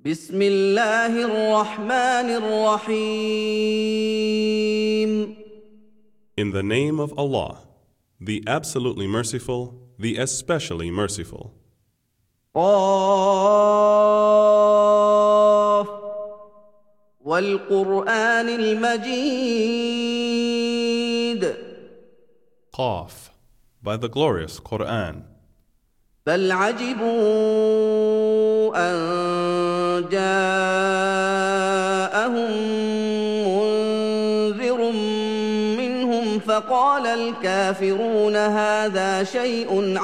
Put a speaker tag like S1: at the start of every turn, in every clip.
S1: بسم الله الرحمن الرحيم.
S2: In the name of Allah, the absolutely merciful, the especially merciful.
S1: قاف والقرآن المجيد.
S2: Qaf, by the glorious Quran.
S1: بل عجبوا أن جاءهم منذر منهم فقال الكافرون هذا شيء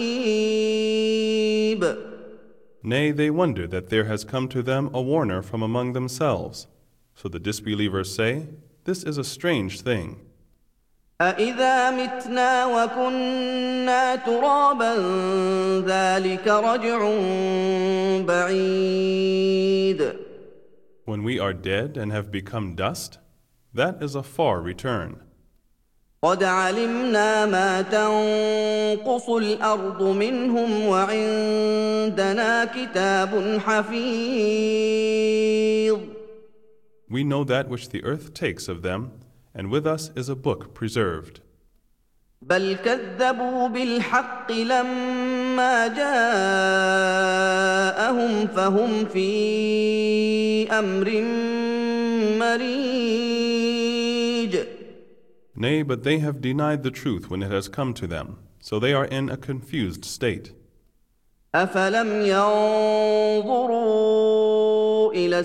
S1: عجيب.
S2: Nay, they wonder that there has come to them a warner from among themselves. So the disbelievers say, this is a strange thing.
S1: أَإِذَا مِتْنَا وَكُنَّا تُرَابًا ذَلِكَ رَجْعٌ بَعِيدٌ.
S2: When we are dead and have become dust, that is a far return.
S1: قَدْ عَلِمْنَا مَا تَنقُصُ الْأَرْضُ مِنْهُمْ وَعِندَنَا كِتَابٌ حَفِيظٌ.
S2: We know that which the earth takes of them, and with us is a book preserved.
S1: بل كذبوا بالحق لما جاءهم فهم في أمر مريج.
S2: Nay, but they have denied the truth when it has come to them, so they are in a confused state.
S1: أفلم ينظروا إلى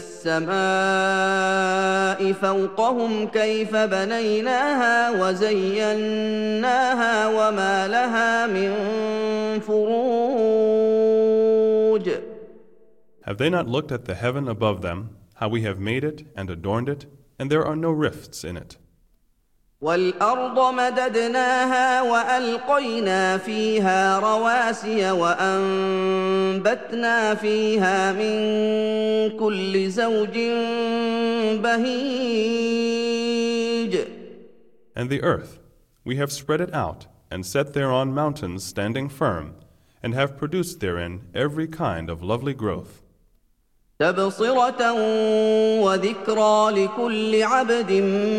S1: السماء فوقهم كيف بنيناها وزيناها وما لها من فروج.
S2: Have they not looked at the heaven above them, how we have made it and adorned it, and there are no rifts in it?
S1: والأرض مددناها وألقينا فيها رواسي وأنبتنا فيها من كل زوج بهيج.
S2: And the earth, we have spread it out and set thereon mountains standing firm, and have produced therein every kind of lovely growth.
S1: تبصرة وذكرى لكل عبد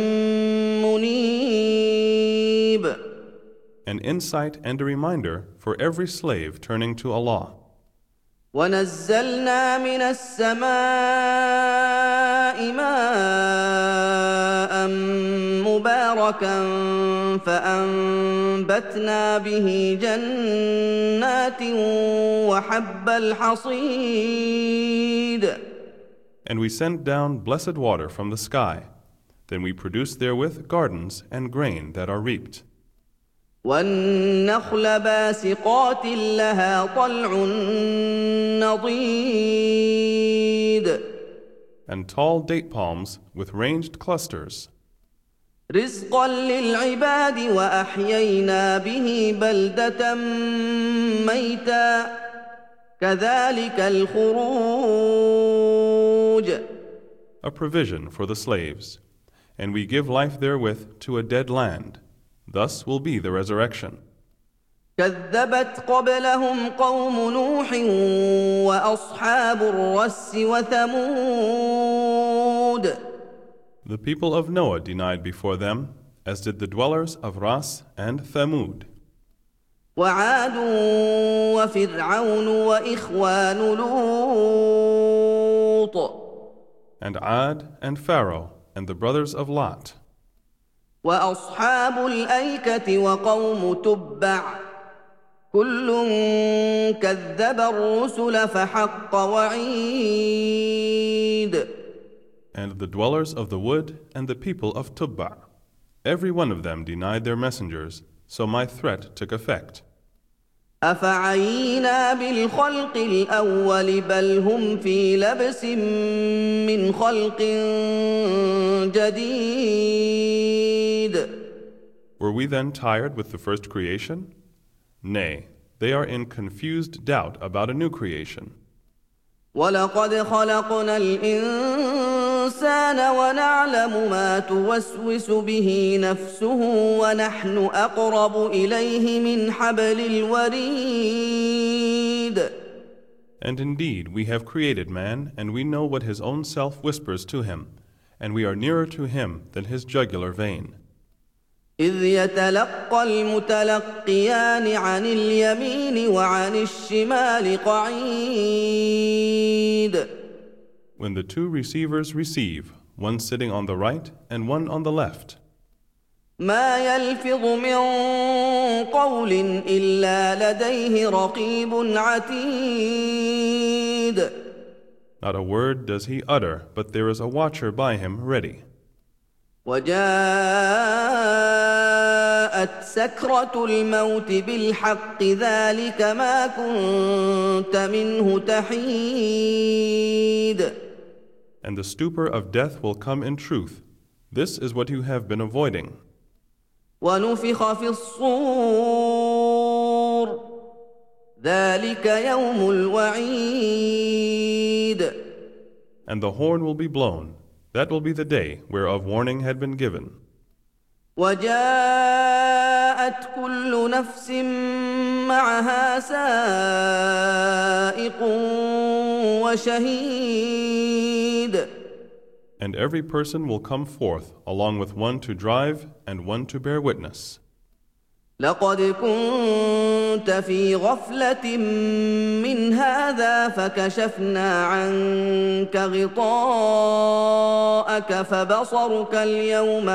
S1: منيب.
S2: An insight and a reminder for every slave turning to Allah.
S1: ونزلنا من السماء ماء مباركا فأنبتنا به جنات وحب الحصيد.
S2: And we sent down blessed water from the sky. Then we produce therewith gardens and grain that are reaped.
S1: والنخل باسقات لها طلع نضيد.
S2: And tall date palms with ranged clusters.
S1: رزقا للعباد وأحيينا به بلدة ميتا كذلك الخروج.
S2: A provision for the slaves. And we give life therewith to a dead land. Thus will be the resurrection.
S1: كذبت قبلهم قوم نوح وأصحاب الرس وثمود.
S2: The people of Noah denied before them, as did the dwellers of Ras and Thamud.
S1: وعاد وفرعون وإخوان لوط.
S2: And Ad and Pharaoh and the brothers of Lot.
S1: وأصحاب الأيكة وقوم تبع كل كذب الرسل فحق وعيد.
S2: And the dwellers of the wood and the people of Tubba. Every one of them denied their messengers, so my threat took effect.
S1: أفعينا بالخلق الأول بل هم في لبس من خلق جديد.
S2: Were we then tired with the first creation? Nay, they are in confused doubt about a new creation.
S1: ولقد خلقنا الإنسان ونعلم ما توسوس به نفسه ونحن أقرب إليه من حبل الوريد.
S2: And indeed we have created man, and we know what his own self whispers to him, and we are nearer to him than his jugular vein.
S1: إذ يتلقى المتلقيان عن اليمين وعن الشمال قعيد.
S2: When the two receivers receive, one sitting on the right and one on the left,
S1: ما يلفظ من قول إلا لديه رقيب عتيد.
S2: not a word does he utter, but there is a watcher by him ready.
S1: وجاءت سكرة الموت بالحق ذلك ما كنت منه تحيد.
S2: And the stupor of death will come in truth. This is what you have been avoiding.
S1: ونفخ في الصور ذلك يوم الوعيد.
S2: And the horn will be blown. That will be the day whereof warning had been given.
S1: وجاءت كل نفس معها سائق وشهيد.
S2: And every person will come forth along with one to drive and one to bear witness.
S1: لقد كنت في غفلة من هذا فكشفنا عنك غطاءك فبصرك اليوم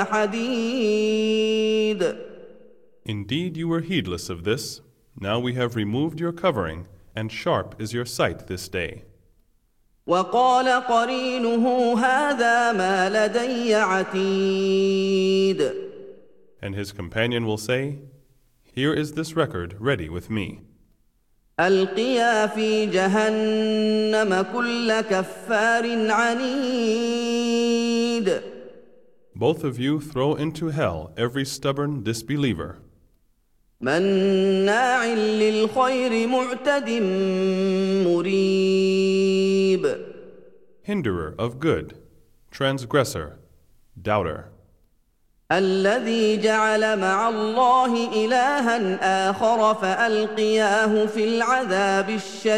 S1: حديد.
S2: Indeed, you were heedless of this. Now we have removed your covering, and sharp is your sight this day.
S1: وقال قرينه هذا ما لدي عتيد.
S2: And his companion will say, Here is this record ready with me.
S1: ألقيا في جهنم كل كفار عنيد.
S2: Both of you throw into hell every stubborn disbeliever,
S1: مناع للخير معتد مريب.
S2: hinderer of good, transgressor, doubter,
S1: الذي جعل مع الله إلها آخر فألقياه في العذاب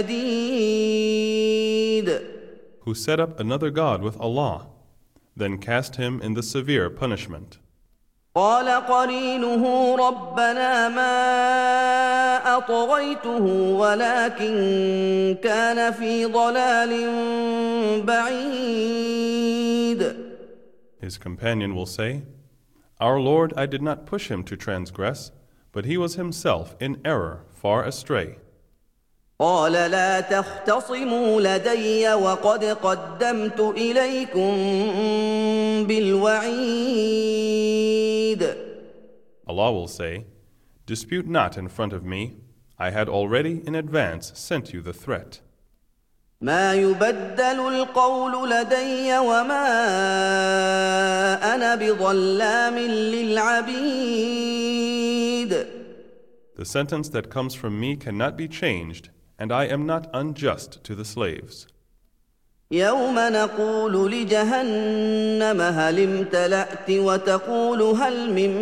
S1: الشديد.
S2: who set up another god with Allah, then cast him in the severe punishment.
S1: قال قرينه ربنا ما أطغيته ولكن كان في ضلال بعيد.
S2: His companion will say, Our Lord, I did not push him to transgress, but he was himself in error, far astray.
S1: قال لا تختصموا لدي وقد قدمت إليكم بالوعيد.
S2: Allah will say, Dispute not in front of me. I had already in advance sent you the threat.
S1: ما يبدل القول لدي وما أنا بظلام للعبيد.
S2: The sentence that comes from me cannot be changed, and I am not unjust to the slaves.
S1: يوم نقول لجهنم هل امتلأت وتقول هل من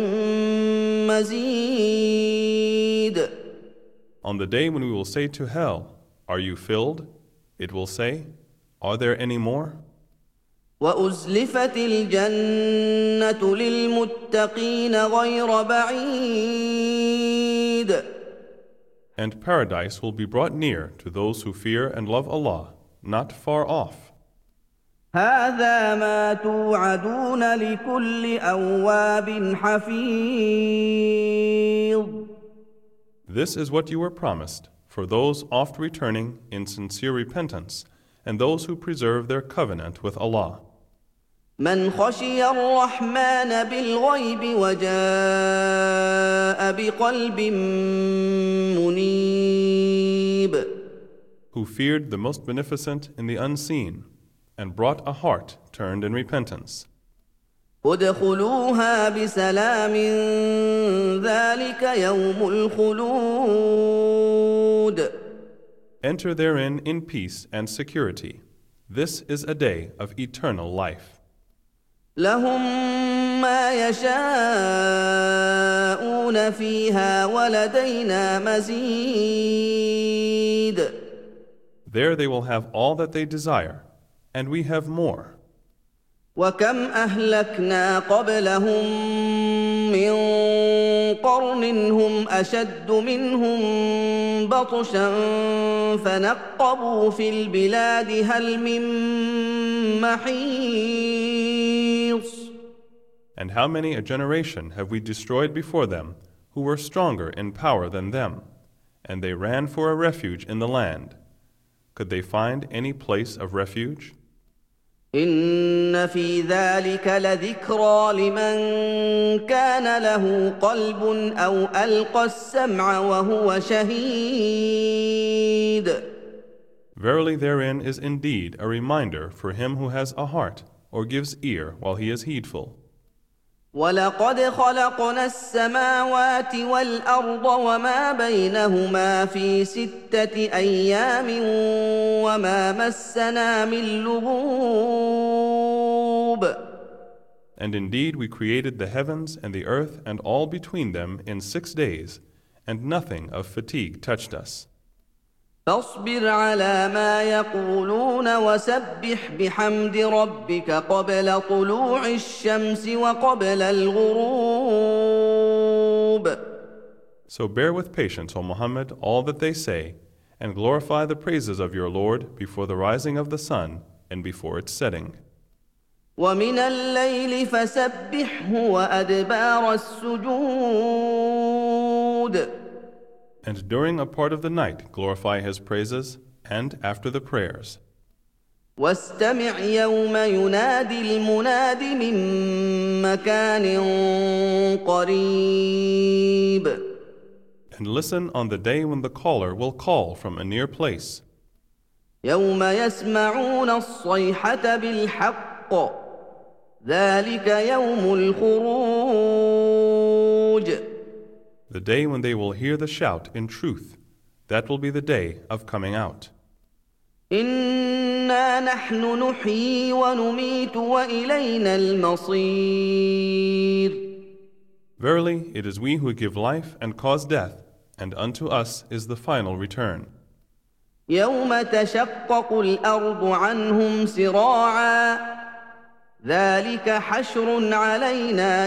S1: مزيد.
S2: On the day when we will say to hell, Are you filled? It will say, Are there any more?
S1: وأزلفت الجنة للمتقين غير بعيد.
S2: And paradise will be brought near to those who fear and love Allah, not far off.
S1: هذا ما توعدون لكل أواب حفيظ.
S2: This is what you were promised for those oft returning in sincere repentance and those who preserve their covenant with Allah.
S1: من خشي الرحمن بالغيب وجاء بقلب منيب.
S2: Who feared the most beneficent in the unseen and brought a heart turned in repentance.
S1: ادخلوها بسلام ذلك يوم الخلود.
S2: Enter therein in peace and security. This is a day of eternal life.
S1: لهم ما يشاءون فيها ولدينا مزيد.
S2: There they will have all that they desire, and we have more.
S1: وكم أهلكنا قبلهم من قرن هم أشد منهم بطشا فنقبوا في البلاد هل من محيص.
S2: And how many a generation have we destroyed before them, who were stronger in power than them, and they ran for a refuge in the land. Could they find any place of refuge?
S1: إن في ذلك لذكرى لمن كان له قلب أو ألقى السمع وهو شهيد.
S2: Verily therein is indeed a reminder for him who has a heart or gives ear while he is heedful.
S1: ولقد خلقنا السماوات والأرض وما بينهما في 6 أيام وما مسنا من لغوب.
S2: And indeed we created the heavens and the earth and all between them in 6 days, and nothing of fatigue touched us.
S1: فاصبر على ما يقولون وسبح بحمد ربك قبل طلوع الشمس وقبل الغروب.
S2: So bear with patience, O Muhammad, all that they say, and glorify the praises of your Lord before the rising of the sun and before its setting.
S1: ومن الليل فسبحه وأدبار السجود.
S2: And during a part of the night glorify his praises, and after the prayers.
S1: واستمع يوم ينادي المناد من مكان قريب.
S2: And listen on the day when the caller will call from a near place.
S1: يوم يسمعون الصيحة بالحق ذلك يوم الخروج.
S2: The day when they will hear the shout in truth, that will be the day of coming out.
S1: إنا نحن نحيي ونميت وإلينا المصير.
S2: Verily, it is we who give life and cause death, and unto us is the final return.
S1: يوم تشقق الأرض عنهم سراعا ذلك حشر علينا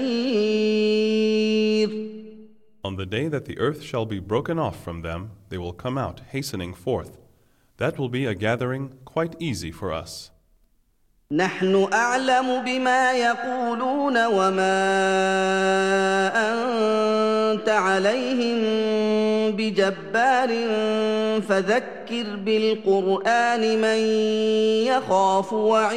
S1: يسير.
S2: On the day that the earth shall be broken off from them, they will come out hastening forth. That will be a gathering quite easy for us.
S1: نحن أعلم بما يقولون وما أنت عليهم بجبار فذكر بالقرآن من يخاف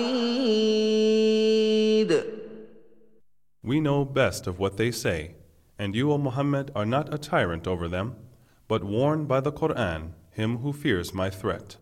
S1: وعيد.
S2: We know best of what they say, and you, O Muhammad, are not a tyrant over them, but warn by the Qur'an him who fears my threat.